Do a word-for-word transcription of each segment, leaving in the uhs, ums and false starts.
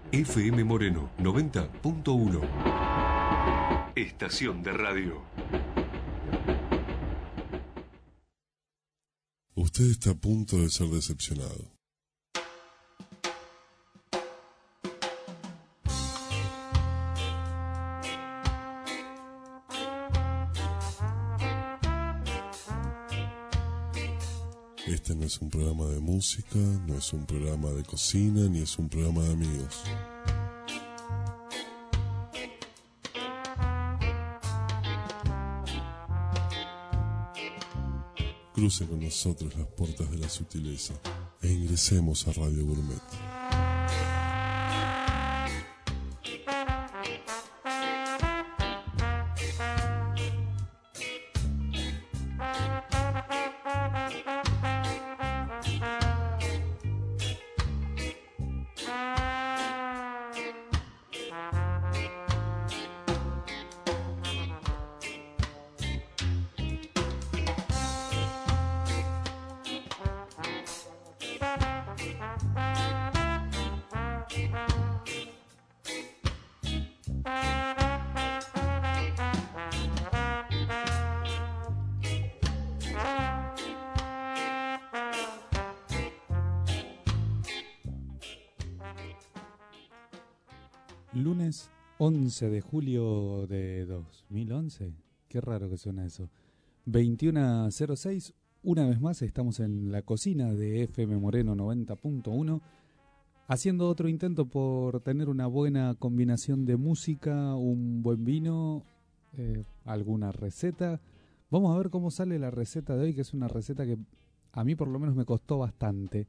F M Moreno noventa punto uno. Estación de radio. Usted está a punto de ser decepcionado. Este no es un programa de música, no es un programa de cocina, ni es un programa de amigos. Cruce con nosotros las puertas de la sutileza e ingresemos a Radio Gourmet. Lunes once de julio de dos mil once. Qué raro que suena eso. veintiuno cero seis. Una vez más estamos en la cocina de F M Moreno noventa punto uno, haciendo otro intento por tener una buena combinación de música, un buen vino, eh, alguna receta. Vamos a ver cómo sale la receta de hoy, que es una receta que a mí por lo menos me costó bastante,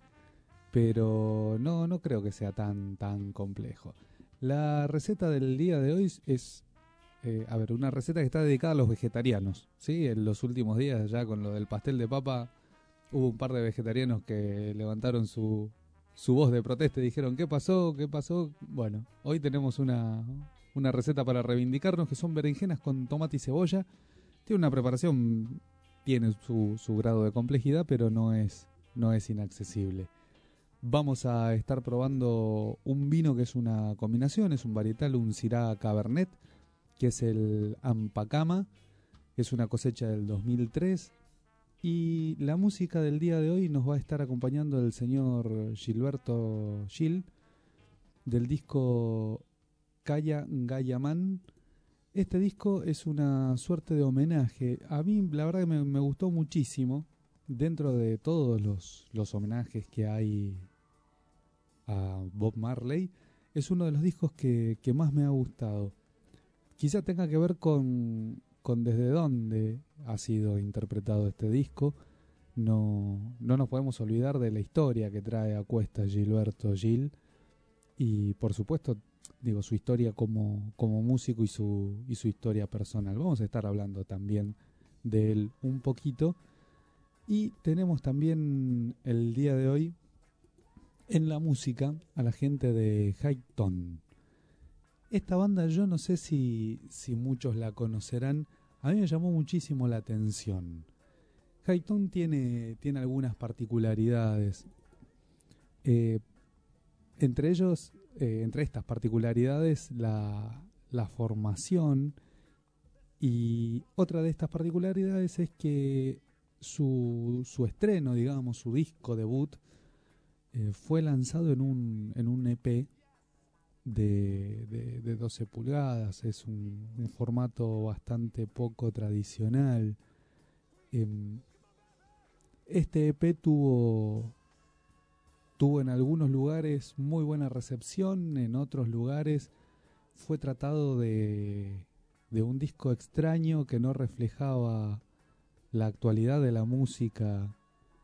pero no, no creo que sea tan, tan complejo. La receta del día de hoy es, eh, a ver, una receta que está dedicada a los vegetarianos, ¿sí? En los últimos días, ya con lo del pastel de papa, hubo un par de vegetarianos que levantaron su, su voz de protesta y dijeron, ¿qué pasó? ¿Qué pasó? Bueno, hoy tenemos una, una receta para reivindicarnos, que son berenjenas con tomate y cebolla. Tiene una preparación, tiene su, su grado de complejidad, pero no es, no es inaccesible. Vamos a estar probando un vino que es una combinación, es un varietal, un Syrah Cabernet, que es el Ampacama, es una cosecha del dos mil tres. Y la música del día de hoy nos va a estar acompañando el señor Gilberto Gil, del disco Kaya Gayaman. Este disco es una suerte de homenaje. A mí la verdad que me, me gustó muchísimo. Dentro de todos los, los homenajes que hay a Bob Marley, es uno de los discos que, que más me ha gustado. Quizá tenga que ver con, con desde dónde ha sido interpretado este disco. No, no nos podemos olvidar de la historia que trae a cuesta Gilberto Gil y por supuesto digo su historia como, como músico y su, y su historia personal. Vamos a estar hablando también de él un poquito. Y tenemos también el día de hoy en la música a la gente de Hi-Tone. Esta banda yo no sé si, si muchos la conocerán, a mí me llamó muchísimo la atención. Hi-Tone tiene, tiene algunas particularidades. Eh, entre ellos, eh, entre estas particularidades, la, la formación, y otra de estas particularidades es que Su, su estreno, digamos, su disco debut, eh, fue lanzado en un, en un E P de, de, de doce pulgadas. Es un, un formato bastante poco tradicional. Eh, este E P tuvo, tuvo en algunos lugares muy buena recepción, en otros lugares fue tratado de, de un disco extraño que no reflejaba la actualidad de la música,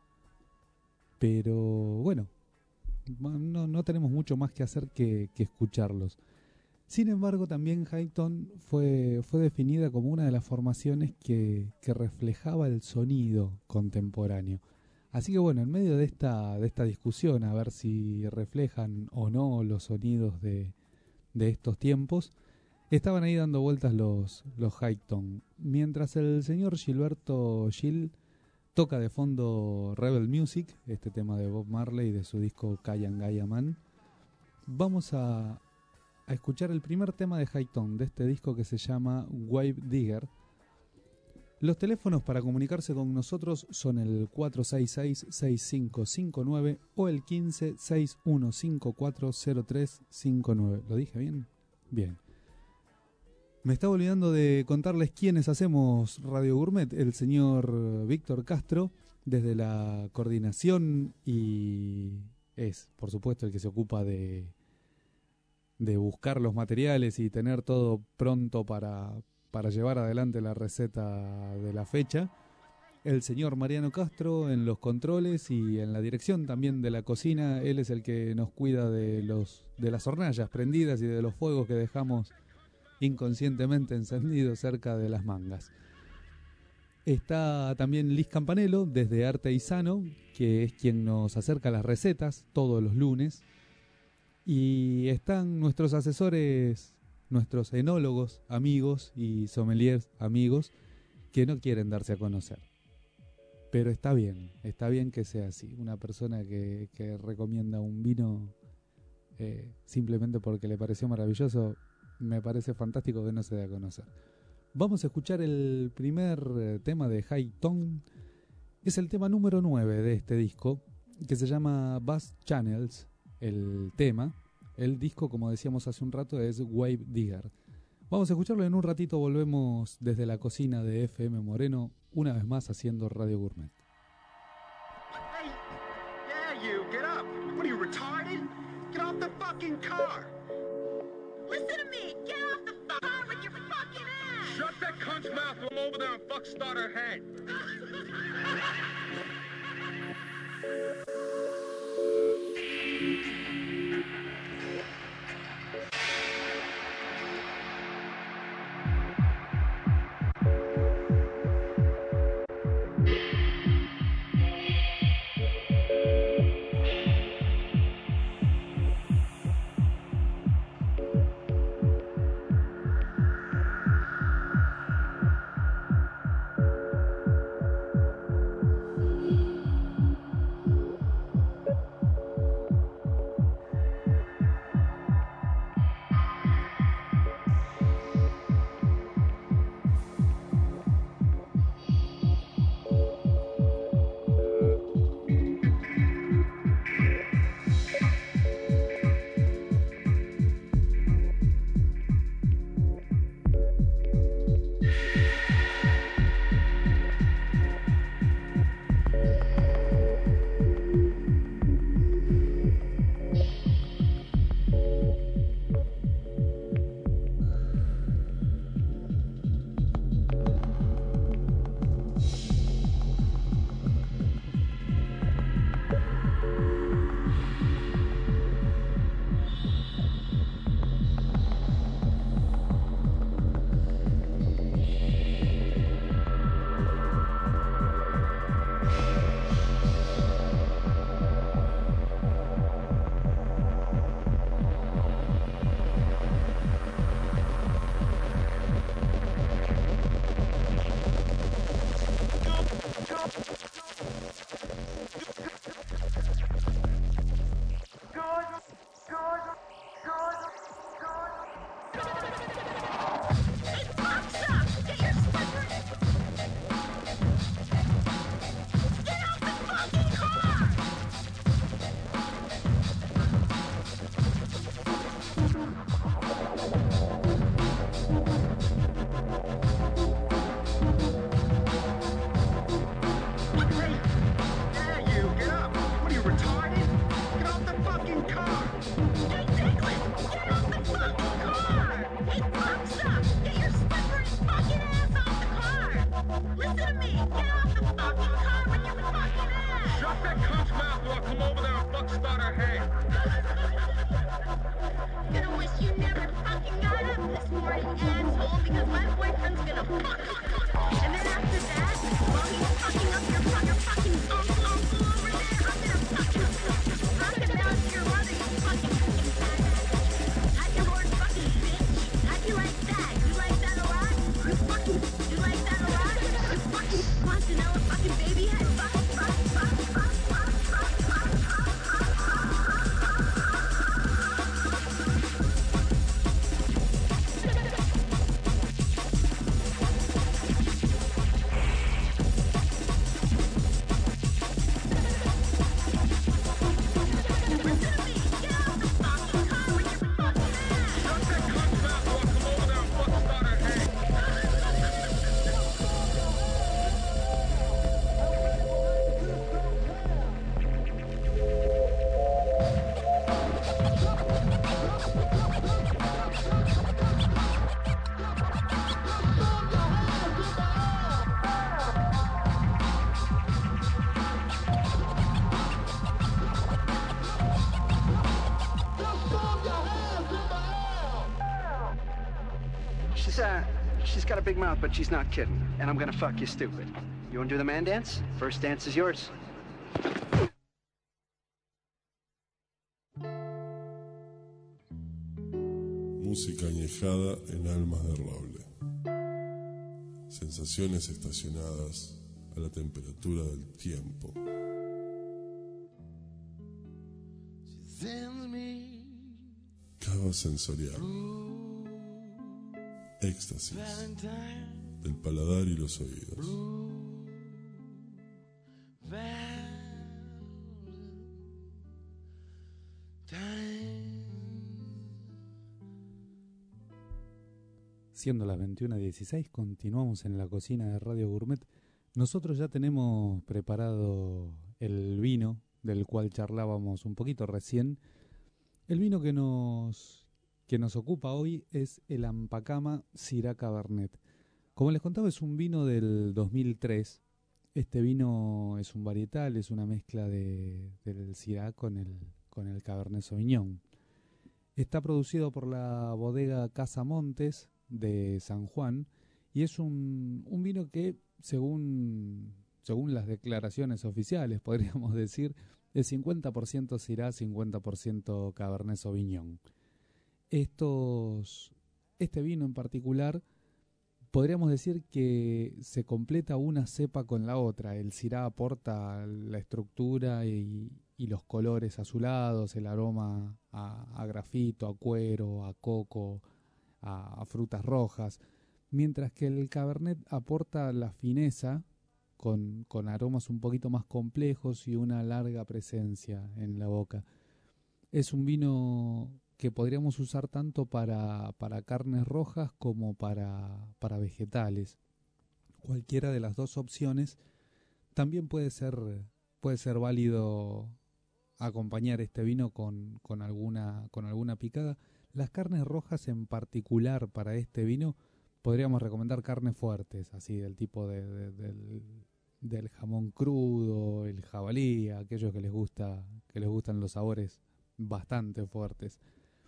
pero bueno, no, no tenemos mucho más que hacer que, que escucharlos. Sin embargo, también Hi-Tone fue, fue definida como una de las formaciones que, que reflejaba el sonido contemporáneo. Así que bueno, en medio de esta, de esta discusión, a ver si reflejan o no los sonidos de, de estos tiempos, estaban ahí dando vueltas los, los Hi-Tone, mientras el señor Gilberto Gil toca de fondo Rebel Music, este tema de Bob Marley de su disco Kaya Gayaman. Vamos a, a escuchar el primer tema de Hi-Tone de este disco que se llama Wave Digger. Los teléfonos para comunicarse con nosotros son el cuatro seis seis, seis cinco cinco nueve o el quince, seis uno cinco cuatro, cero tres cinco nueve. ¿Lo dije bien? Bien. Me estaba olvidando de contarles quiénes hacemos Radio Gourmet. El señor Víctor Castro, desde la coordinación, y es, por supuesto, el que se ocupa de, de buscar los materiales y tener todo pronto para... para llevar adelante la receta de la fecha. El señor Mariano Castro en los controles y en la dirección también de la cocina. Él es el que nos cuida de los de las hornallas prendidas y de los fuegos que dejamos inconscientemente encendidos cerca de las mangas. Está también Liz Campanello desde Arte y Sano, que es quien nos acerca las recetas todos los lunes. Y están nuestros asesores, nuestros enólogos amigos y sommeliers amigos que no quieren darse a conocer. Pero está bien, está bien que sea así. Una persona que, que recomienda un vino eh, simplemente porque le pareció maravilloso, me parece fantástico que no se dé a conocer. Vamos a escuchar el primer eh, tema de Hi-Tone. Es el tema número nueve de este disco, que se llama Bass Channels, el tema. El disco, como decíamos hace un rato, es Wave Digger. Vamos a escucharlo en un ratito. Volvemos desde la cocina de F M Moreno, una vez más haciendo Radio Gourmet. Hey, yeah, you, get up. What are you, retarded? Get off the fucking car. Listen to me. Get off the car with your fucking ass. Shut that cunt's mouth or I'm over there and fuck start her head. Rock it out, you're running, you fucking She's, uh, she's got a big mouth, but she's not kidding. And I'm gonna fuck you stupid. You wanna do the man dance? First dance is yours. Música añejada en almas de roble. Sensaciones estacionadas a la temperatura del tiempo. Cava sensorial. Éxtasis del paladar y los oídos. Siendo las veintiuna dieciséis, continuamos en la cocina de Radio Gourmet. Nosotros ya tenemos preparado el vino del cual charlábamos un poquito recién. El vino que nos, que nos ocupa hoy es el Ampacama Syrah Cabernet. Como les contaba, es un vino del dos mil tres. Este vino es un varietal, es una mezcla de, del Syrah con el, con el Cabernet Sauvignon. Está producido por la bodega Casa Montes de San Juan y es un, un vino que, según, según las declaraciones oficiales, podríamos decir, es cincuenta por ciento Syrah, cincuenta por ciento Cabernet Sauvignon. Estos, este vino en particular, podríamos decir que se completa una cepa con la otra. El Syrah aporta la estructura y, y los colores azulados, el aroma a, a grafito, a cuero, a coco, a, a frutas rojas, mientras que el Cabernet aporta la fineza con, con aromas un poquito más complejos y una larga presencia en la boca. Es un vino que podríamos usar tanto para, para carnes rojas como para, para vegetales. Cualquiera de las dos opciones también puede ser, puede ser válido acompañar este vino con, con, alguna, con alguna picada. Las carnes rojas en particular para este vino podríamos recomendar carnes fuertes, así del tipo de, de, del, del jamón crudo, el jabalí, aquellos que les gusta, que les gustan los sabores bastante fuertes.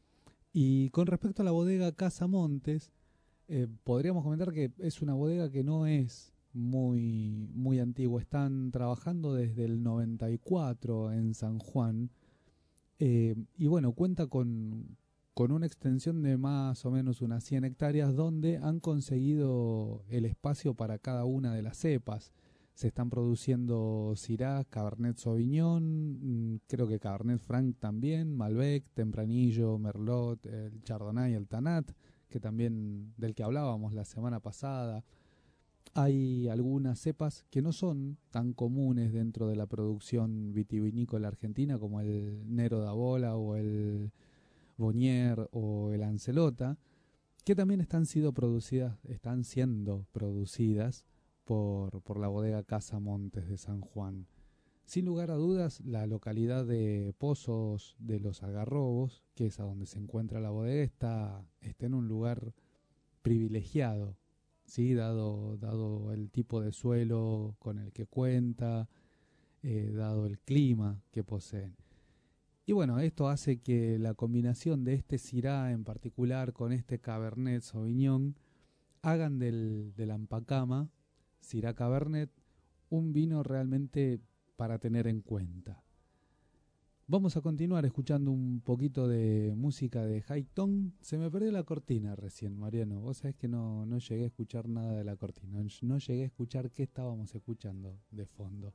Y con respecto a la bodega Casa Montes, eh, podríamos comentar que es una bodega que no es muy, muy antigua. Están trabajando desde el noventa y cuatro en San Juan. Eh, y bueno, cuenta con, con una extensión de más o menos unas cien hectáreas donde han conseguido el espacio para cada una de las cepas. Se están produciendo Syrah, Cabernet Sauvignon, creo que Cabernet Franc también, Malbec, Tempranillo, Merlot, el Chardonnay, el Tanat, que también del que hablábamos la semana pasada. Hay algunas cepas que no son tan comunes dentro de la producción vitivinícola argentina, como el Nero d'Avola o el Bonnier o el Ancelota, que también están siendo producidas, están siendo producidas Por, por la bodega Casa Montes de San Juan. Sin lugar a dudas, la localidad de Pozos de los Algarrobos, que es a donde se encuentra la bodega, está, está en un lugar privilegiado, ¿sí? dado, dado el tipo de suelo con el que cuenta, eh, dado el clima que poseen. Y bueno, esto hace que la combinación de este Syrah en particular con este Cabernet Sauvignon hagan del, del Ampacama Syrah Cabernet un vino realmente para tener en cuenta. Vamos a continuar escuchando un poquito de música de Hi-Tone. Se me perdió la cortina recién, Mariano. Vos sabés que no, no llegué a escuchar nada de la cortina. No llegué a escuchar qué estábamos escuchando de fondo.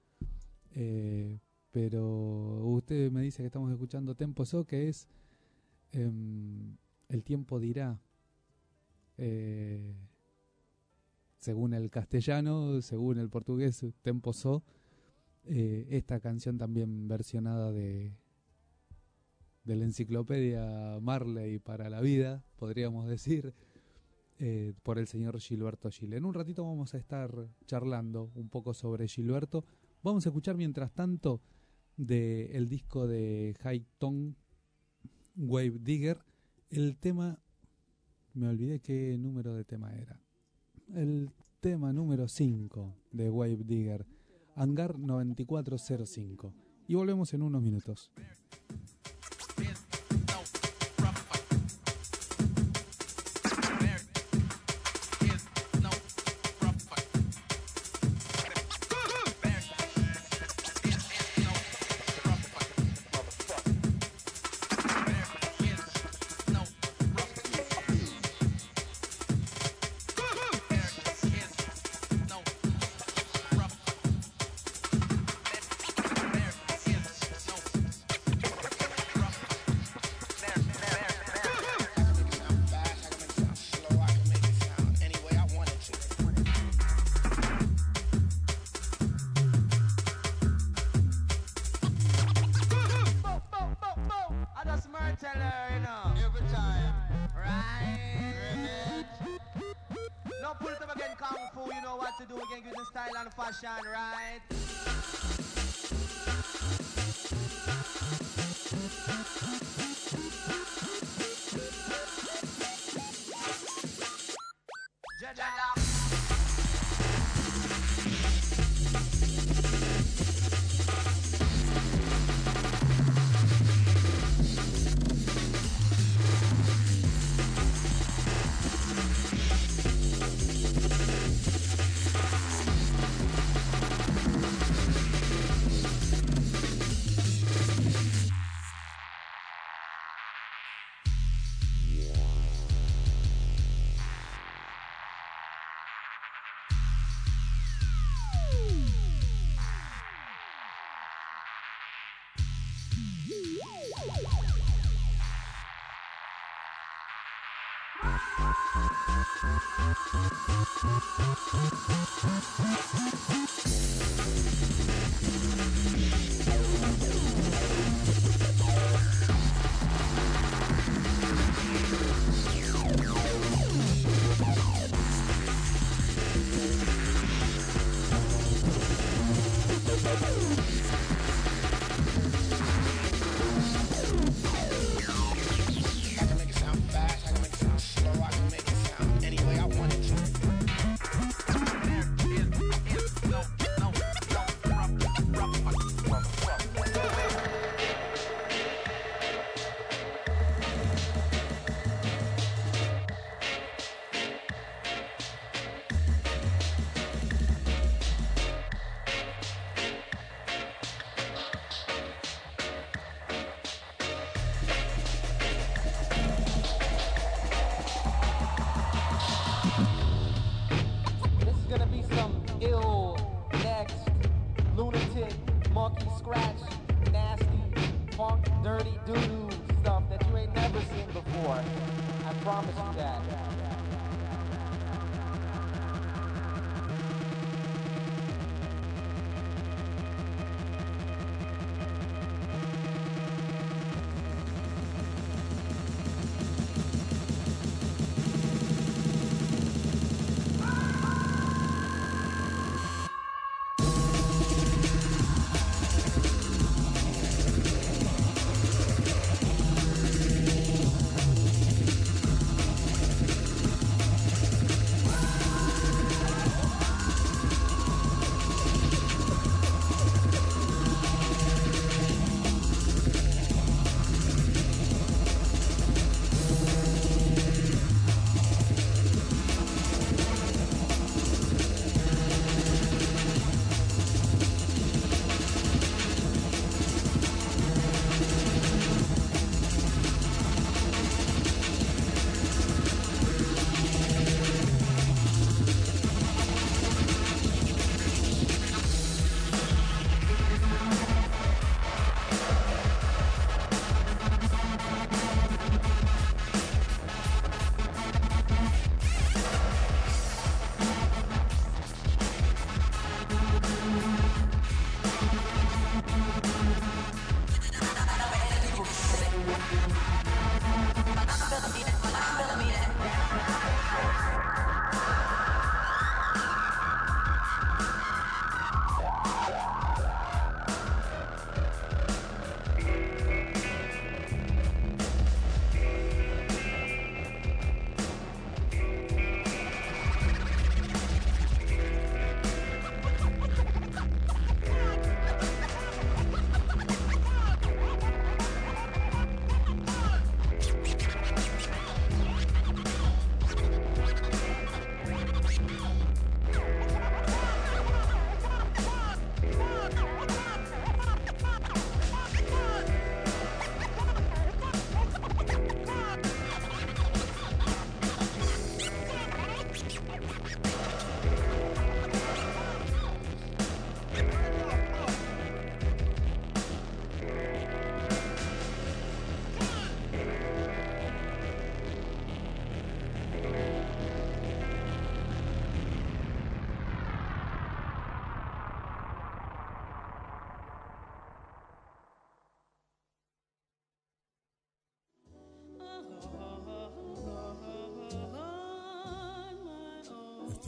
Eh, pero usted me dice que estamos escuchando Tempo So, que es eh, El tiempo dirá. Eh... Según el castellano, según el portugués, Tempo So, eh, esta canción también versionada de, de la enciclopedia Marley para la vida, podríamos decir, eh, por el señor Gilberto Gil. En un ratito vamos a estar charlando un poco sobre Gilberto. Vamos a escuchar mientras tanto del disco de Hi-Tone, Wave Digger, el tema, me olvidé qué número de tema era. El tema número cinco de Wave Digger, Hangar noventa y cuatro cero cinco. Y volvemos en unos minutos. there, you know. Every time. Right? Now pull it up again, Kung Fu. You know what to do again, using style and fashion, right? Jedi.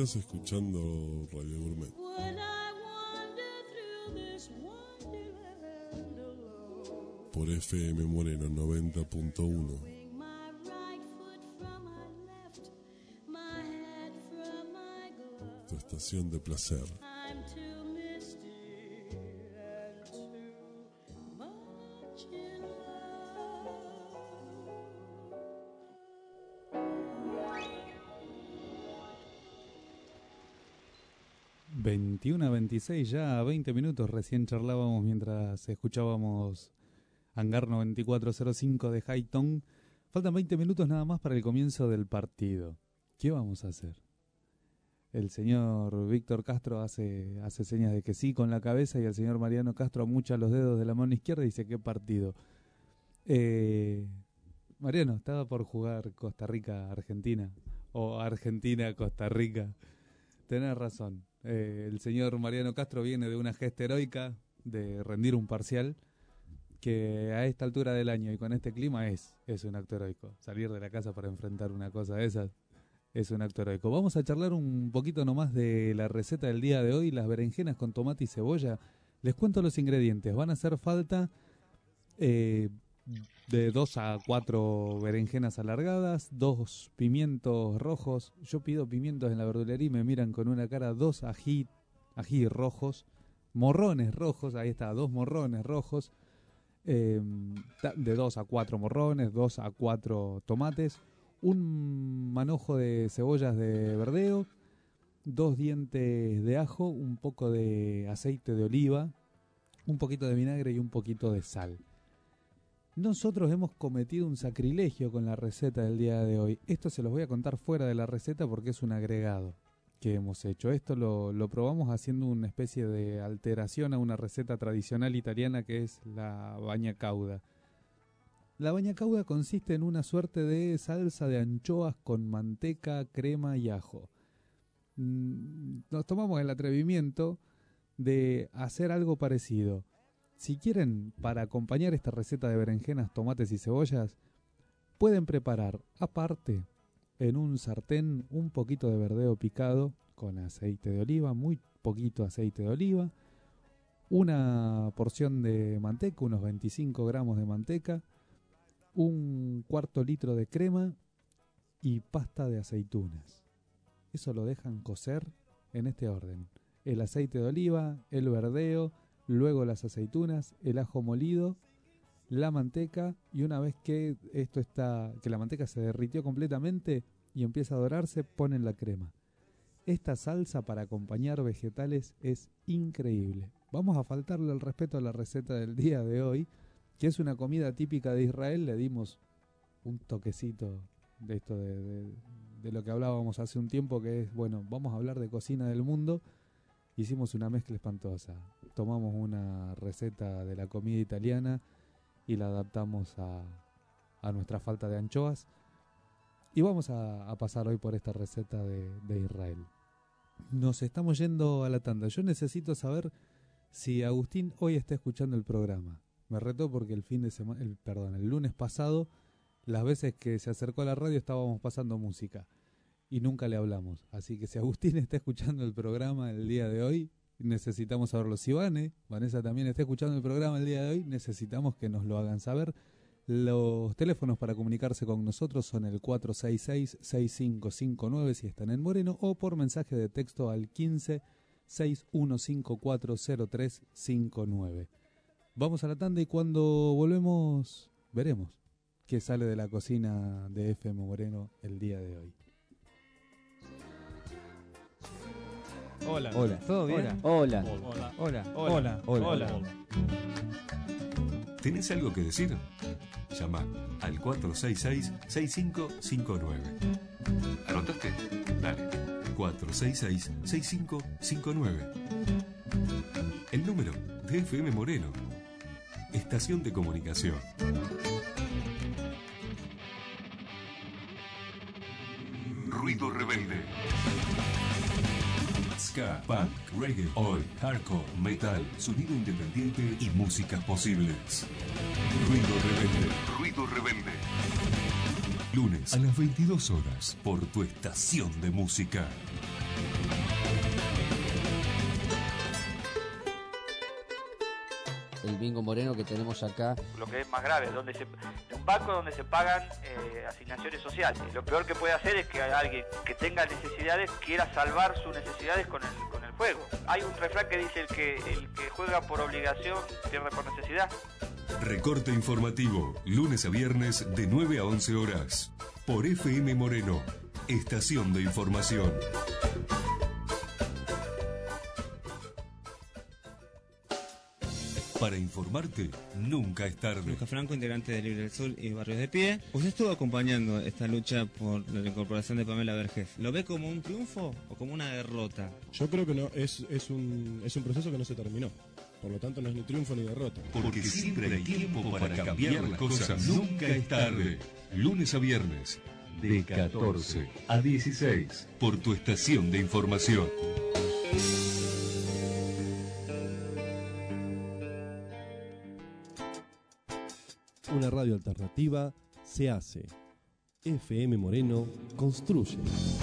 Estás escuchando Radio Gourmet. Por F M Moreno noventa punto uno. Tu estación de placer. veintiuno a veintiséis, ya a veinte minutos recién charlábamos mientras escuchábamos Hangar noventa y cuatro cero cinco de Hightown. Faltan veinte minutos nada más para el comienzo del partido. ¿Qué vamos a hacer? El señor Víctor Castro hace, hace señas de que sí con la cabeza y el señor Mariano Castro amucha los dedos de la mano izquierda y dice ¿qué partido? Eh, Mariano, estaba por jugar Costa Rica-Argentina o Argentina-Costa Rica. Tenés razón. Eh, el señor Mariano Castro viene de una gesta heroica de rendir un parcial que a esta altura del año y con este clima es, es un acto heroico. Salir de la casa para enfrentar una cosa de esas es un acto heroico. Vamos a charlar un poquito nomás de la receta del día de hoy, las berenjenas con tomate y cebolla. Les cuento los ingredientes. Van a hacer falta eh, de dos a cuatro berenjenas alargadas, dos pimientos rojos. Yo pido pimientos en la verdulería y me miran con una cara, dos ají, ají rojos, morrones rojos, ahí está, dos morrones rojos, eh, de dos a cuatro morrones, dos a cuatro tomates, un manojo de cebollas de verdeo, dos dientes de ajo, un poco de aceite de oliva, un poquito de vinagre y un poquito de sal. Nosotros hemos cometido un sacrilegio con la receta del día de hoy. Esto se los voy a contar fuera de la receta porque es un agregado que hemos hecho. Esto lo, lo probamos haciendo una especie de alteración a una receta tradicional italiana que es la bagna cauda. La bagna cauda consiste en una suerte de salsa de anchoas con manteca, crema y ajo. Nos tomamos el atrevimiento de hacer algo parecido. Si quieren, para acompañar esta receta de berenjenas, tomates y cebollas, pueden preparar aparte en un sartén un poquito de verdeo picado con aceite de oliva, muy poquito aceite de oliva, una porción de manteca, unos veinticinco gramos de manteca, un cuarto litro de crema y pasta de aceitunas. Eso lo dejan cocer en este orden: el aceite de oliva, el verdeo, luego las aceitunas, el ajo molido, la manteca, y una vez que esto está, que la manteca se derritió completamente y empieza a dorarse, ponen la crema. Esta salsa para acompañar vegetales es increíble. Vamos a faltarle el respeto a la receta del día de hoy, que es una comida típica de Israel. Le dimos un toquecito de esto de, de, de lo que hablábamos hace un tiempo, que es, bueno, vamos a hablar de cocina del mundo. Hicimos una mezcla espantosa. Tomamos una receta de la comida italiana y la adaptamos a, a nuestra falta de anchoas. Y vamos a, a pasar hoy por esta receta de, de Israel. Nos estamos yendo a la tanda. Yo necesito saber si Agustín hoy está escuchando el programa. Me retó porque el fin de semana, el, perdón, el lunes pasado, las veces que se acercó a la radio estábamos pasando música y nunca le hablamos. Así que si Agustín está escuchando el programa el día de hoy, necesitamos saberlo. Si Vane, Vanessa también está escuchando el programa el día de hoy, necesitamos que nos lo hagan saber. Los teléfonos para comunicarse con nosotros son el cuatro seis seis, seis cinco cinco nueve si están en Moreno, o por mensaje de texto al quince, seis uno cinco cuatro cero tres cinco nueve. Vamos a la tanda y cuando volvemos veremos qué sale de la cocina de F M Moreno el día de hoy. Hola. Hola. ¿Todo bien? Hola. Hola. Hola. Hola. Hola. Hola. ¿Tenés algo que decir? Llama al cuatro seis seis, seis cinco cinco nueve. ¿Anotaste? Dale. cuatro seis seis, seis cinco cinco nueve. El número de F M Moreno. Estación de comunicación. Ruido rebelde. Ska, punk, reggae, oi, hardcore, metal, sonido independiente y músicas posibles. Ruido rebelde. Ruido rebelde. Lunes a las veintidós horas por tu estación de música. el bingo moreno que tenemos acá. Lo que es más grave, donde se, un banco donde se pagan eh, asignaciones sociales. Lo peor que puede hacer es que alguien que tenga necesidades quiera salvar sus necesidades con el, con el juego. Hay un refrán que dice el que, el que juega por obligación pierde por necesidad. Recorte informativo, lunes a viernes de nueve a once horas. Por F M Moreno, estación de información. Para informarte, nunca es tarde. Lucas Franco, integrante de Libre del Sur y Barrios de Pie. Usted estuvo acompañando esta lucha por la incorporación de Pamela Vergés. ¿Lo ve como un triunfo o como una derrota? Yo creo que no, es, es, un, es un proceso que no se terminó. Por lo tanto, no es ni triunfo ni derrota. Porque siempre hay tiempo para cambiar las cosas. Nunca es tarde. Lunes a viernes, de catorce a dieciséis, por tu estación de información. Una radio alternativa se hace. F M Moreno construye.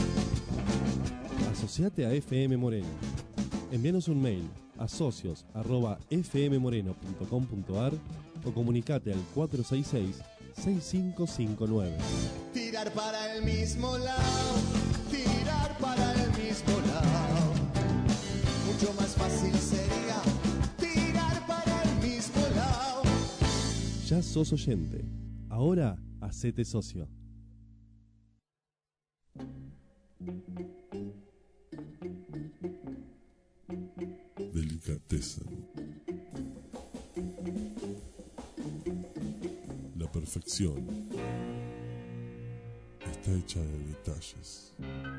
Asociate a F M Moreno. Envíanos un mail a socios arroba f m moreno punto com punto a r o comunicate al cuatro seis seis, seis cinco cinco nueve. Tirar para el mismo lado, tirar para el mismo lado. Mucho más fácil sería tirar para el mismo lado. Ya sos oyente. Ahora hacete socio. Delicatessen. La perfección está hecha de detalles.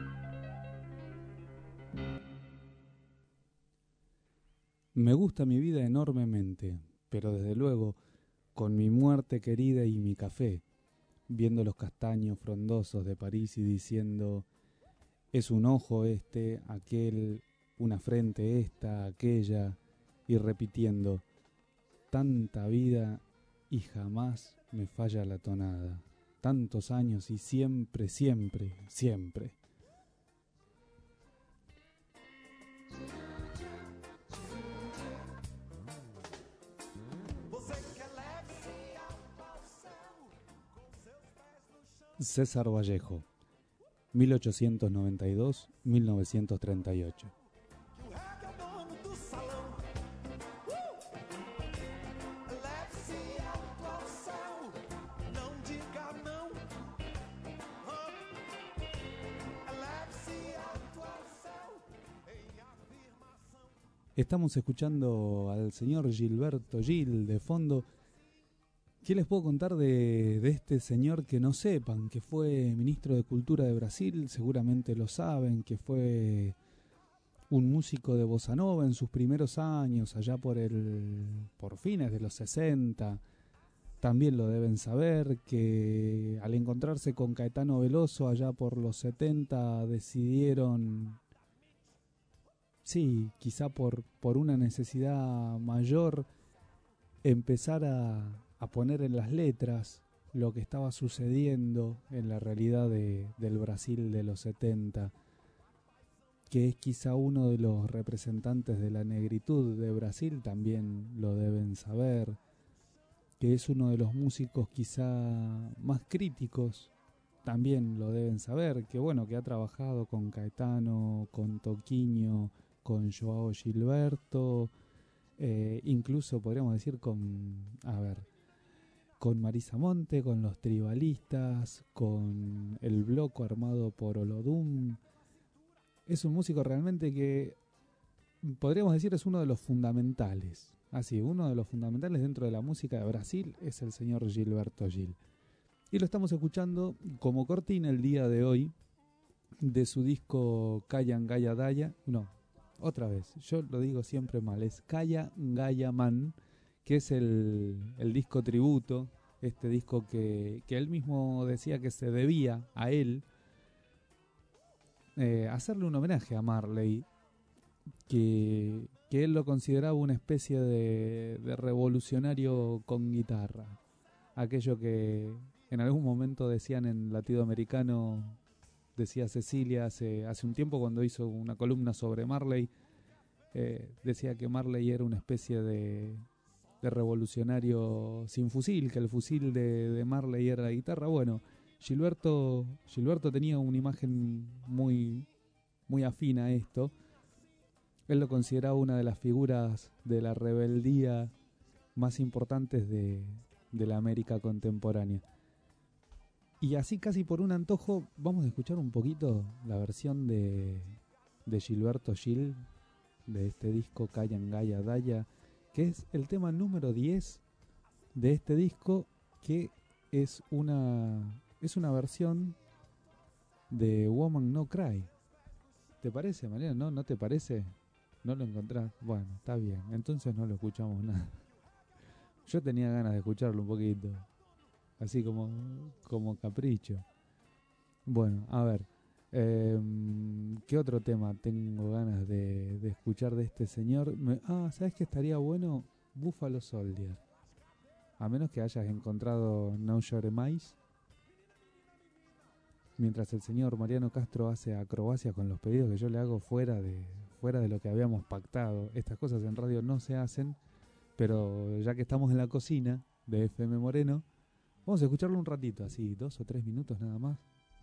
Me gusta mi vida enormemente, pero desde luego, con mi muerte querida y mi café, viendo los castaños frondosos de París y diciendo, es un ojo este, aquel, una frente esta, aquella, y repitiendo, tanta vida y jamás me falla la tonada, tantos años y siempre, siempre, siempre. César Vallejo, mil ochocientos noventa y dos a mil novecientos treinta y ocho. Estamos escuchando al señor Gilberto Gil de fondo. ¿Qué les puedo contar de, de este señor que no sepan? Que fue ministro de Cultura de Brasil, seguramente lo saben, que fue un músico de bossa nova en sus primeros años, allá por el por fines de los sesenta. También lo deben saber, que al encontrarse con Caetano Veloso allá por los setenta decidieron, sí, quizá por, por una necesidad mayor, empezar a... a poner en las letras lo que estaba sucediendo en la realidad de, del Brasil de los setenta, que es quizá uno de los representantes de la negritud de Brasil, también lo deben saber, que es uno de los músicos quizá más críticos, también lo deben saber, que bueno, que ha trabajado con Caetano, con Toquinho, con Joao Gilberto, eh, incluso podríamos decir con, a ver, con Marisa Monte, con los Tribalistas, con el bloco armado por Olodum. Es un músico realmente que podríamos decir es uno de los fundamentales. Así, uno de los fundamentales dentro de la música de Brasil es el señor Gilberto Gil. Y lo estamos escuchando como cortina el día de hoy de su disco Kaya Ngaya Daya. No, otra vez, yo lo digo siempre mal, es Kaya Ngaya Man, que es el, el disco tributo, este disco que, que él mismo decía que se debía a él, eh, hacerle un homenaje a Marley, que, que él lo consideraba una especie de, de revolucionario con guitarra, aquello que en algún momento decían en Latinoamericano, decía Cecilia hace, hace un tiempo cuando hizo una columna sobre Marley, eh, decía que Marley era una especie de de revolucionario sin fusil, que el fusil de, de Marley era la guitarra. Bueno, Gilberto, Gilberto tenía una imagen muy, muy afín a esto. Él lo consideraba una de las figuras de la rebeldía más importantes de, de la América contemporánea. Y así casi por un antojo vamos a escuchar un poquito la versión de, de Gilberto Gil de este disco Cayangaya Daya, que es el tema número diez de este disco, que es una es una versión de Woman No Cry. ¿Te parece, Mariana? ¿No? ¿No te parece? ¿No lo encontrás? Bueno, está bien, entonces no lo escuchamos nada. Yo tenía ganas de escucharlo un poquito, así como, como capricho. Bueno, a ver, eh, ¿qué otro tema tengo ganas de, de escuchar de este señor? Me, ah, ¿sabes qué estaría bueno? Buffalo Soldier. A menos que hayas encontrado No Llore Mais. Mientras el señor Mariano Castro hace acrobacias con los pedidos que yo le hago fuera de, fuera de lo que habíamos pactado. Estas cosas en radio no se hacen, pero ya que estamos en la cocina de F M Moreno, vamos a escucharlo un ratito, así, dos o tres minutos nada más.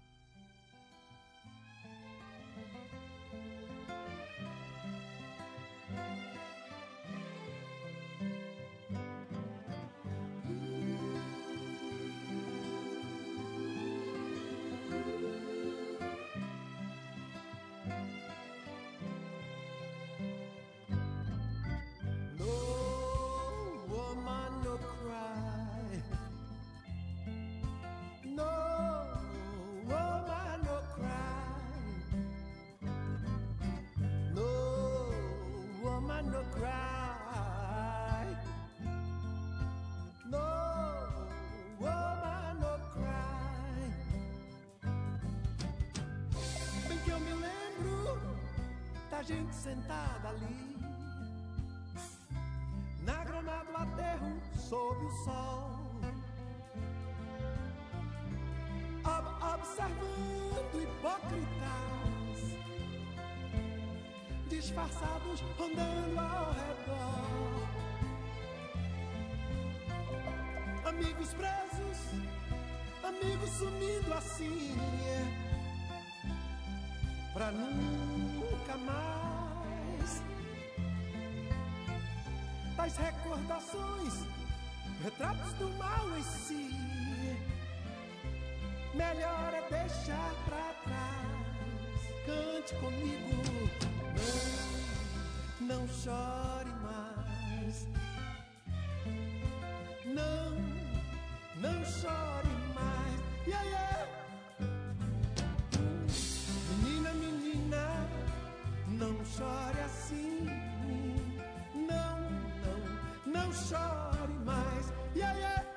Gente sentada ali na grama do aterro sob o sol, Ob observando hipócritas disfarçados rondando ao redor, amigos presos, amigos sumindo assim pra nunca mais. Tais recordações, retratos do mal em si, melhor é deixar pra trás. Cante comigo, não, não chore mais. Não, não chore mais. Yeah, yeah. Menina, menina, não chore assim. Não, não, não chore mais. Yeah, yeah.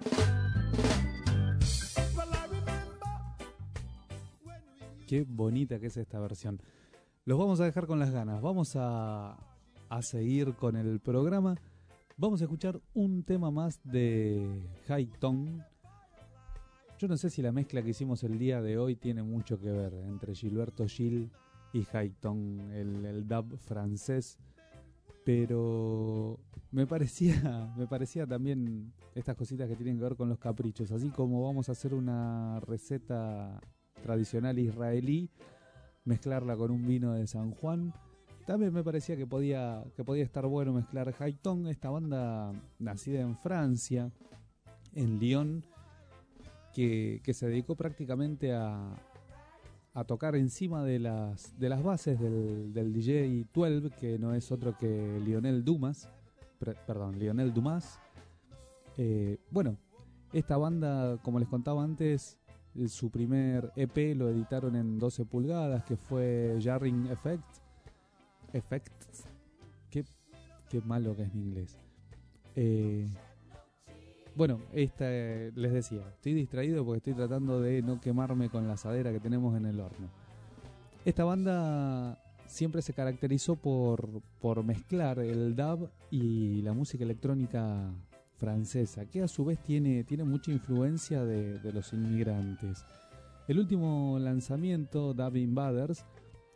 Well, I remember when we... Qué bonita que es esta versión. Los vamos a dejar con las ganas. Vamos a, a seguir con el programa. Vamos a escuchar un tema más de High Tone. Yo no sé si la mezcla que hicimos el día de hoy tiene mucho que ver entre Gilberto Gil y High Tone, el, el dub francés, pero me parecía, me parecía también estas cositas que tienen que ver con los caprichos. Así como vamos a hacer una receta tradicional israelí, mezclarla con un vino de San Juan, también me parecía que podía, que podía estar bueno mezclar High Tone, esta banda nacida en Francia, en Lyon, que, que se dedicó prácticamente a, a tocar encima de las, de las bases del, del D J doce, que no es otro que Lionel Dumas, pre, perdón, Lionel Dumas. Eh, bueno, esta banda, como les contaba antes, su primer E P lo editaron en doce pulgadas, que fue Jarring Effect. Effects. Qué, qué malo que es mi inglés. Eh, bueno, esta, eh, les decía, estoy distraído porque estoy tratando de no quemarme con la asadera que tenemos en el horno. Esta banda siempre se caracterizó por, por mezclar el dub y la música electrónica francesa, que a su vez tiene, tiene mucha influencia de, de los inmigrantes. El último lanzamiento, Dub Invaders,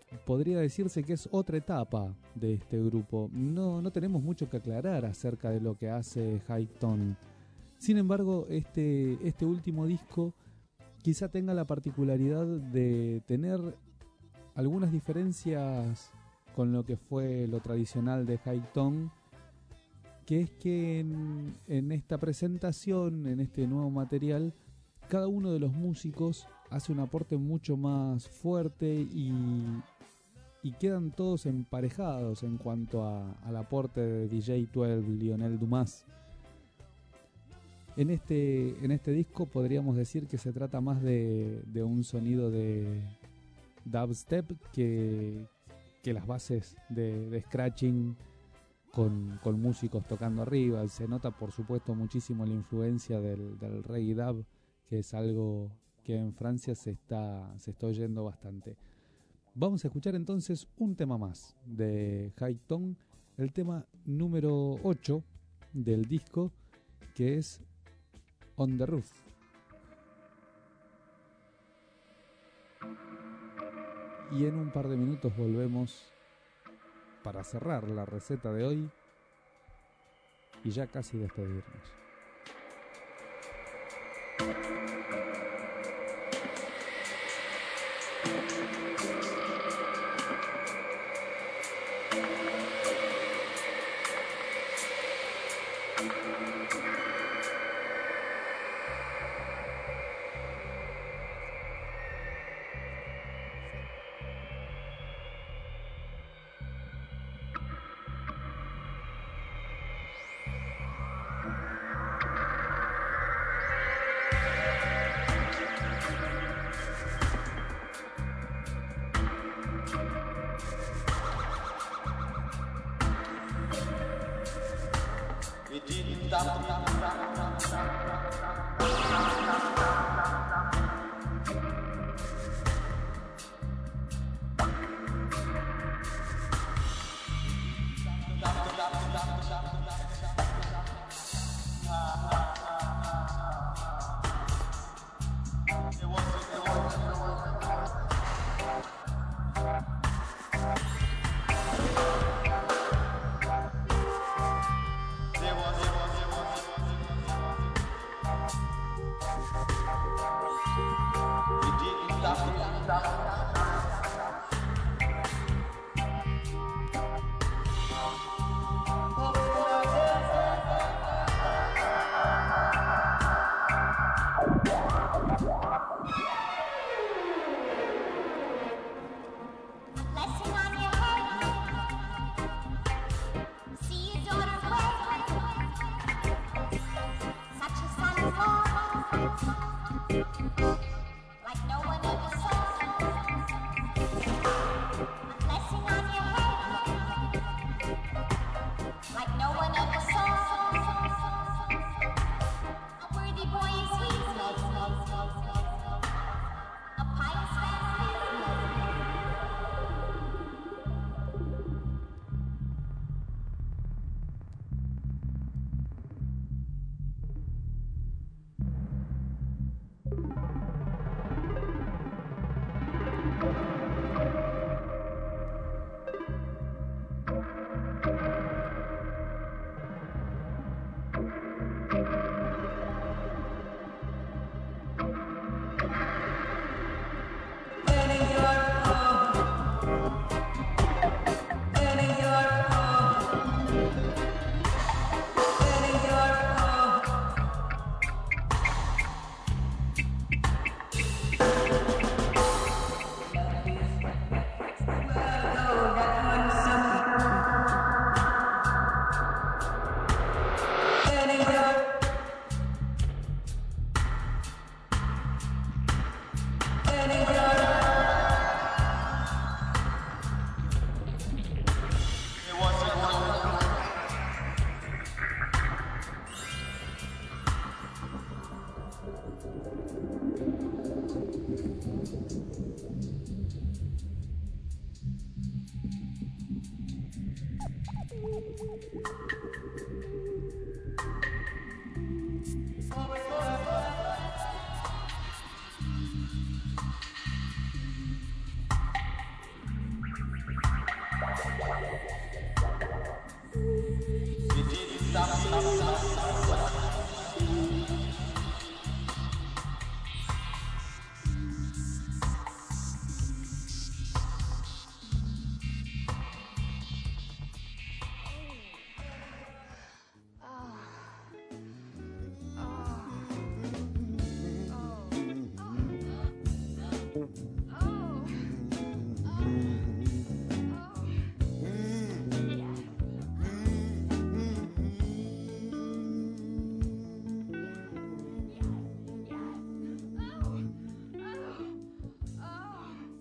podría decirse que es otra etapa de este grupo. No, no tenemos mucho que aclarar acerca de lo que hace Hi-Tone. Sin embargo, este, este último disco quizá tenga la particularidad de tener algunas diferencias con lo que fue lo tradicional de Hi-Tone, que es que en, en esta presentación, en este nuevo material, cada uno de los músicos hace un aporte mucho más fuerte y, y quedan todos emparejados en cuanto a, al aporte de D J doce, Lionel Dumas. En este, en este disco podríamos decir que se trata más de, de un sonido de dubstep que, que las bases de, de scratching con, con músicos tocando arriba. Se nota por supuesto muchísimo la influencia del, del reggae dub, que es algo que en Francia se está, se está oyendo bastante. Vamos a escuchar entonces un tema más de Hi-Tone, el tema número ocho del disco, que es On the Roof. Y en un par de minutos volvemos para cerrar la receta de hoy y ya casi despedirnos.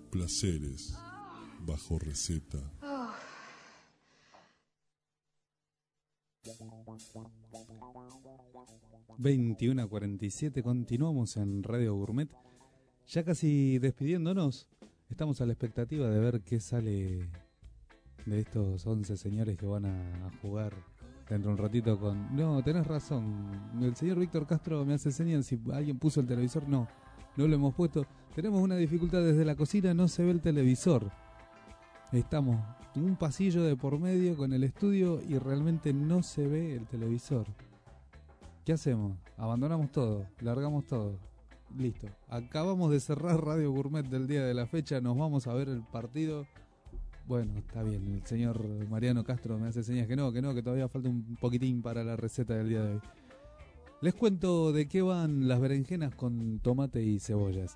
placeres bajo receta. Oh. veintiuno a cuarenta y siete, continuamos en Radio Gourmet. Ya casi despidiéndonos, estamos a la expectativa de ver qué sale de estos once señores que van a jugar dentro de un ratito con... No, tenés razón, el señor Víctor Castro me hace señal si alguien puso el televisor. No, no lo hemos puesto. Tenemos una dificultad desde la cocina, no se ve el televisor. Estamos en un pasillo de por medio con el estudio y realmente no se ve el televisor. ¿Qué hacemos? Abandonamos todo, largamos todo. Listo. Acabamos de cerrar Radio Gourmet del día de la fecha, nos vamos a ver el partido. Bueno, está bien, el señor Mariano Castro me hace señas que no, que no, que todavía falta un poquitín para la receta del día de hoy. Les cuento de qué van las berenjenas con tomate y cebollas.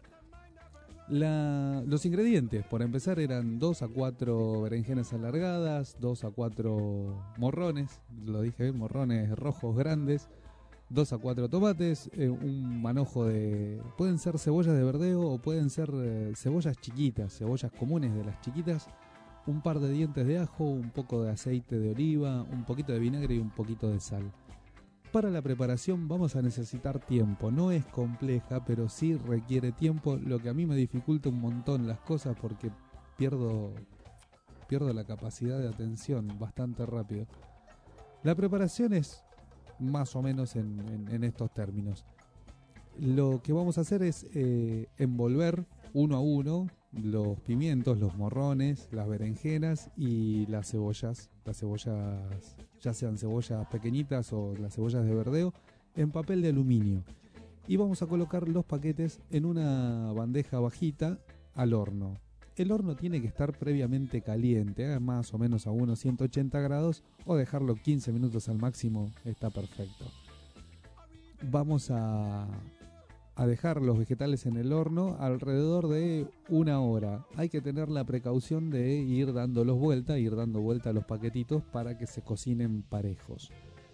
La, los ingredientes, por empezar, eran dos a cuatro berenjenas alargadas, dos a cuatro morrones, lo dije bien, morrones rojos grandes, dos a cuatro tomates, eh, un manojo de... Pueden ser cebollas de verdeo o pueden ser eh, cebollas chiquitas, cebollas comunes de las chiquitas, un par de dientes de ajo, un poco de aceite de oliva, un poquito de vinagre y un poquito de sal. Para la preparación vamos a necesitar tiempo, no es compleja, pero sí requiere tiempo, lo que a mí me dificulta un montón las cosas porque pierdo, pierdo la capacidad de atención bastante rápido. La preparación es más o menos en, en, en estos términos. Lo que vamos a hacer es eh, envolver uno a uno los pimientos, los morrones, las berenjenas y las cebollas, las cebollas, ya sean cebollas pequeñitas o las cebollas de verdeo, en papel de aluminio. Y vamos a colocar los paquetes en una bandeja bajita al horno. El horno tiene que estar previamente caliente, más o menos a unos ciento ochenta grados, o dejarlo quince minutos al máximo, está perfecto. Vamos a... a dejar los vegetales en el horno alrededor de una hora. Hay que tener la precaución de ir dándolos vuelta, ir dando vuelta a los paquetitos para que se cocinen parejos.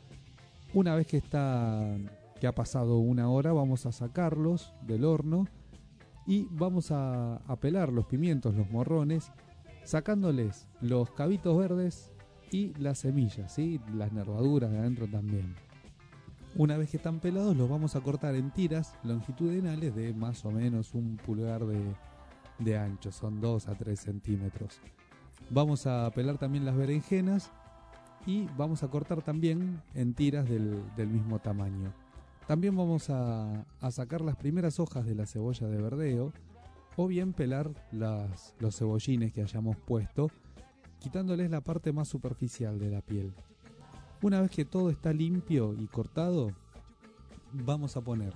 Una vez que está, que ha pasado una hora, vamos a sacarlos del horno y vamos a, a pelar los pimientos, los morrones, sacándoles los cabitos verdes y las semillas, ¿sí? Las nervaduras de adentro también. Una vez que están pelados los vamos a cortar en tiras longitudinales de más o menos un pulgar de, de ancho, son dos a tres centímetros. Vamos a pelar también las berenjenas y vamos a cortar también en tiras del, del mismo tamaño. También vamos a, a sacar las primeras hojas de la cebolla de verdeo o bien pelar las, los cebollines que hayamos puesto, quitándoles la parte más superficial de la piel. Una vez que todo está limpio y cortado, vamos a poner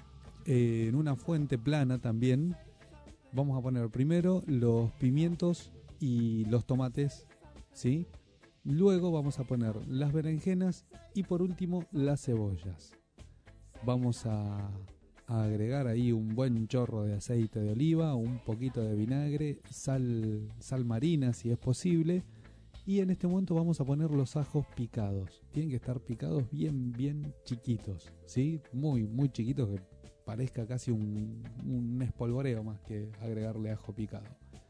eh, en una fuente plana también, vamos a poner primero los pimientos y los tomates, ¿sí? Luego vamos a poner las berenjenas y por último las cebollas. Vamos a, a agregar ahí un buen chorro de aceite de oliva, un poquito de vinagre, sal, sal marina si es posible. Y en este momento vamos a poner los ajos picados. Tienen que estar picados bien, bien chiquitos, ¿sí? Muy, muy chiquitos, que parezca casi un, un espolvoreo más que agregarle ajo picado.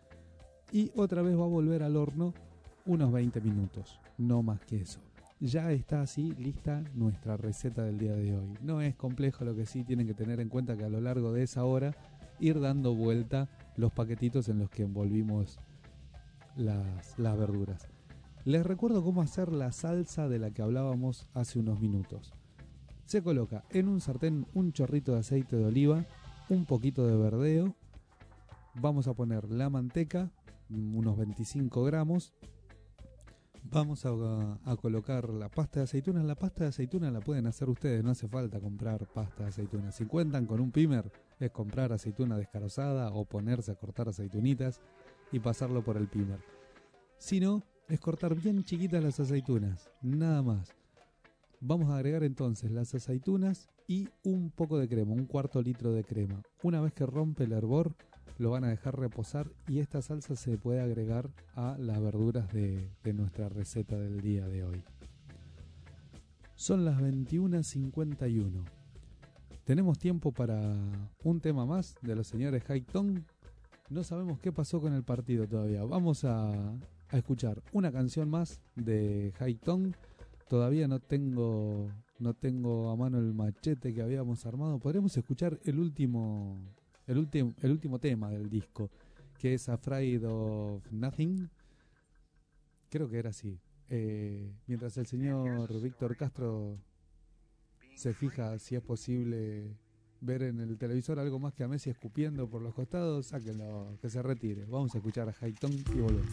Y otra vez va a volver al horno unos veinte minutos, no más que eso. Ya está así lista nuestra receta del día de hoy. No es complejo, lo que sí tienen que tener en cuenta que a lo largo de esa hora ir dando vuelta los paquetitos en los que envolvimos las, las verduras. Les recuerdo cómo hacer la salsa de la que hablábamos hace unos minutos. Se coloca en un sartén un chorrito de aceite de oliva, un poquito de verdeo, vamos a poner la manteca, unos veinticinco gramos, vamos a, a colocar la pasta de aceitunas. La pasta de aceitunas la pueden hacer ustedes, no hace falta comprar pasta de aceitunas. Si cuentan con un pimer, es comprar aceituna descarozada o ponerse a cortar aceitunitas y pasarlo por el pimer. Si no, es cortar bien chiquitas las aceitunas, nada más. Vamos a agregar entonces las aceitunas y un poco de crema, un cuarto litro de crema. Una vez que rompe el hervor, lo van a dejar reposar y esta salsa se puede agregar a las verduras de, de nuestra receta del día de hoy. Son las veintiuna cincuenta y uno. Tenemos tiempo para un tema más de los señores High Tone. No sabemos qué pasó con el partido todavía. Vamos a, a escuchar una canción más de High Tone. Todavía no tengo no tengo a mano el machete que habíamos armado. Podríamos escuchar el último el último el último tema del disco, que es Afraid of Nothing. Creo que era así. Eh, mientras el señor Víctor Castro se fija si es posible ver en el televisor algo más que a Messi escupiendo por los costados, sáquenlo, que se retire. Vamos a escuchar a High Tone y volvemos.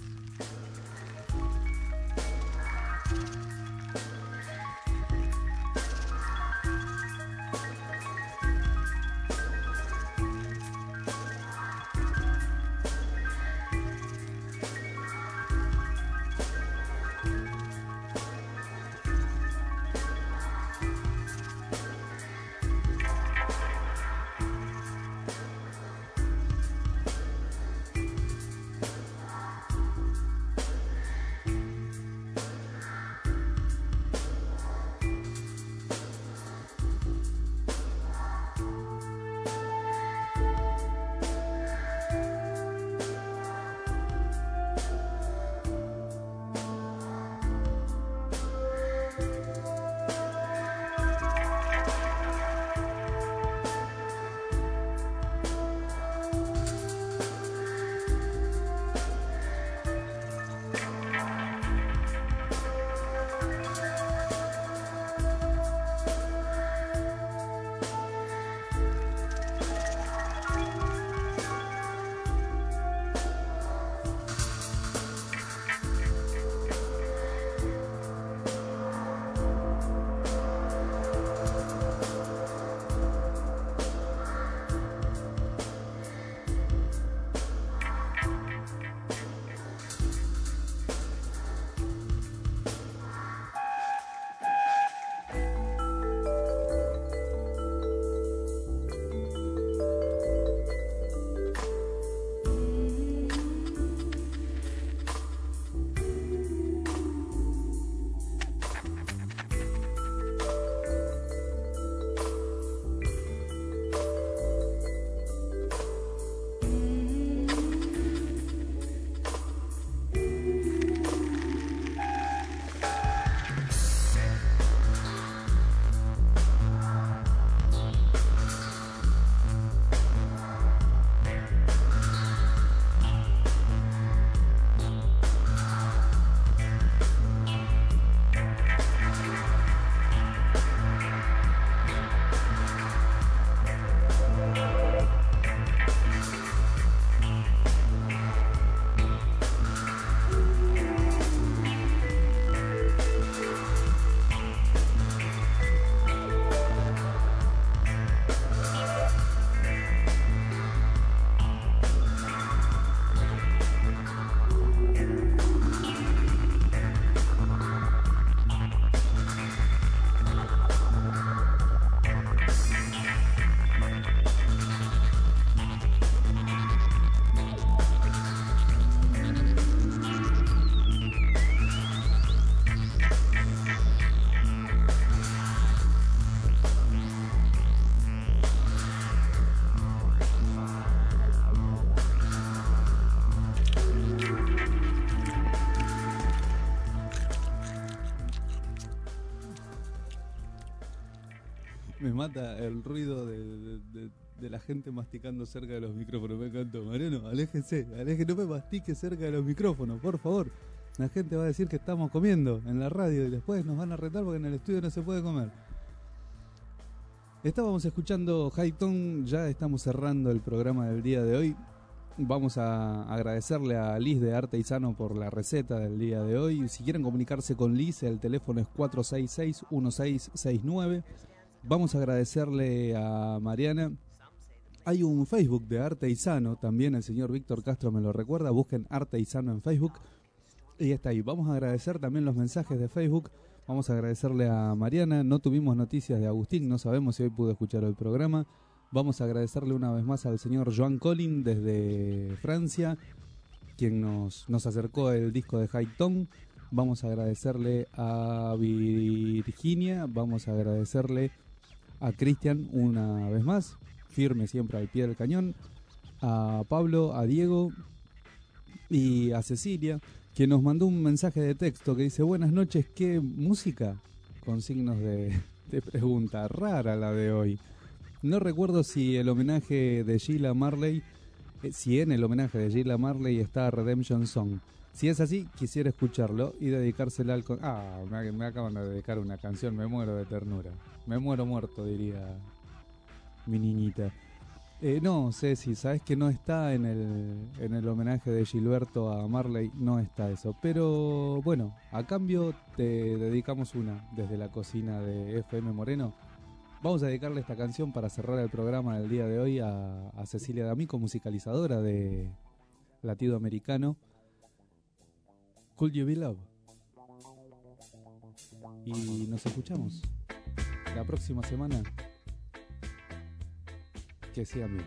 Me mata el ruido de, de, de, de la gente masticando cerca de los micrófonos. Me encantó. Mariano, aléjese, aléjese, no me mastique cerca de los micrófonos, por favor. La gente va a decir que estamos comiendo en la radio y después nos van a retar porque en el estudio no se puede comer. Estábamos escuchando High Tone, ya estamos cerrando el programa del día de hoy. Vamos a agradecerle a Liz de Arte y Sano por la receta del día de hoy. Si quieren comunicarse con Liz, el teléfono es cuatro seis seis, uno seis seis nueve. Vamos a agradecerle a Mariana. Hay un Facebook de Arte y Sano, también el señor Víctor Castro me lo recuerda. Busquen Arte y Sano en Facebook y está ahí. Vamos a agradecer también los mensajes de Facebook. Vamos a agradecerle a Mariana. No tuvimos noticias de Agustín, no sabemos si hoy pudo escuchar el programa. Vamos a agradecerle una vez más al señor Joan Collin desde Francia, quien nos, nos acercó el disco de High Tone. Vamos a agradecerle a Virginia, vamos a agradecerle a Cristian una vez más, firme siempre al pie del cañón. a Pablo, a Diego y a Cecilia, que nos mandó un mensaje de texto que dice: buenas noches, ¿qué música? Con signos de, de pregunta, rara la de hoy. No recuerdo si el homenaje de Sheila Marley, eh, si en el homenaje de Sheila Marley está Redemption Song. Si es así, quisiera escucharlo y dedicársela al... Con ah, me, me acaban de dedicar una canción, me muero de ternura. Me muero muerto, diría mi niñita. Eh, no, Ceci, sabes que no está en el, en el homenaje de Gilberto a Marley, no está eso. Pero bueno, a cambio te dedicamos una desde la cocina de F M Moreno. Vamos a dedicarle esta canción para cerrar el programa del día de hoy a, a Cecilia D'Amico, musicalizadora de Latido Americano. Could You Be Love. Y nos escuchamos la próxima semana. Que sea mío.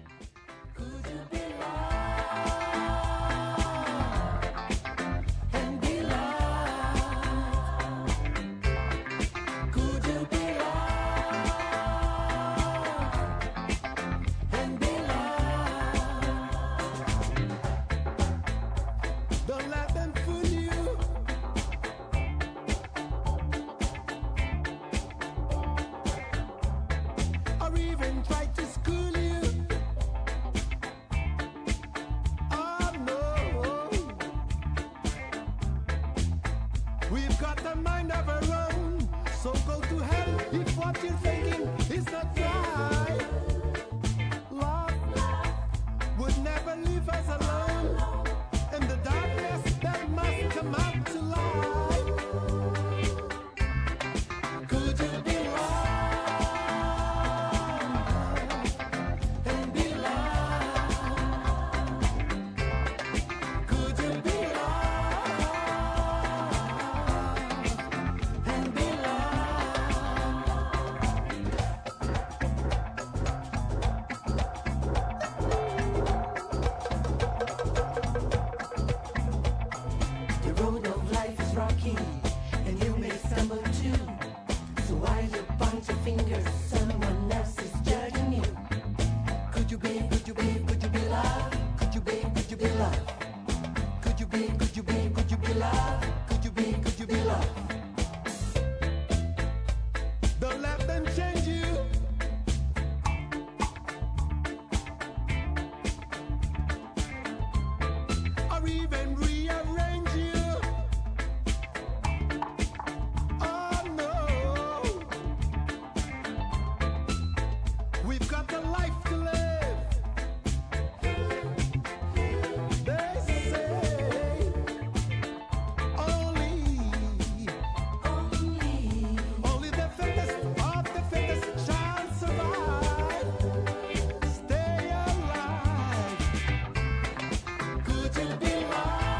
Could you be mine?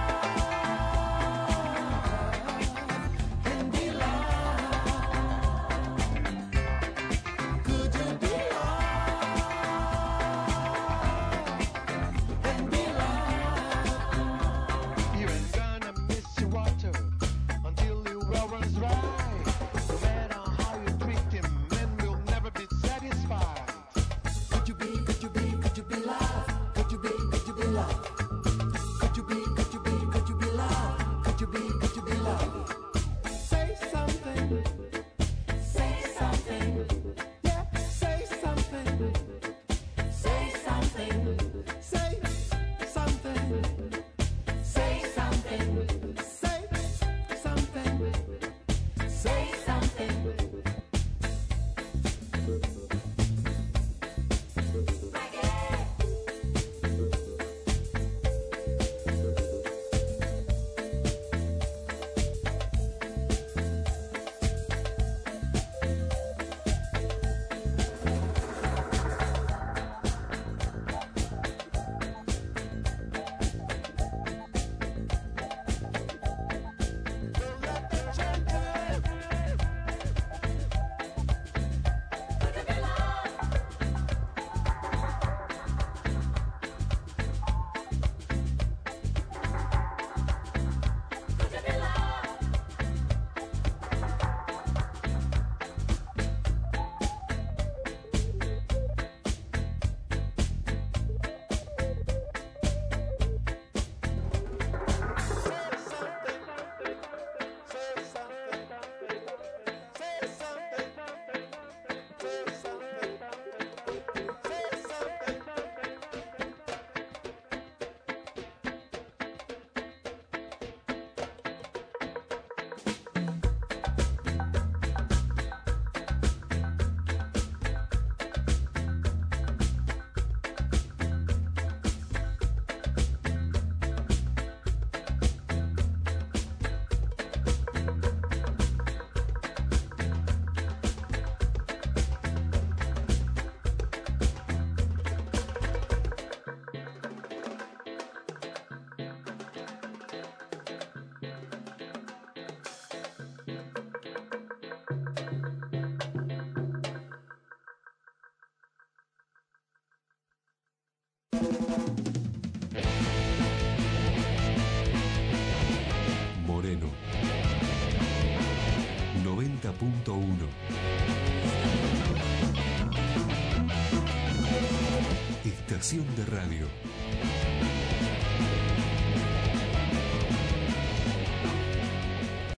punto uno. Estación de radio.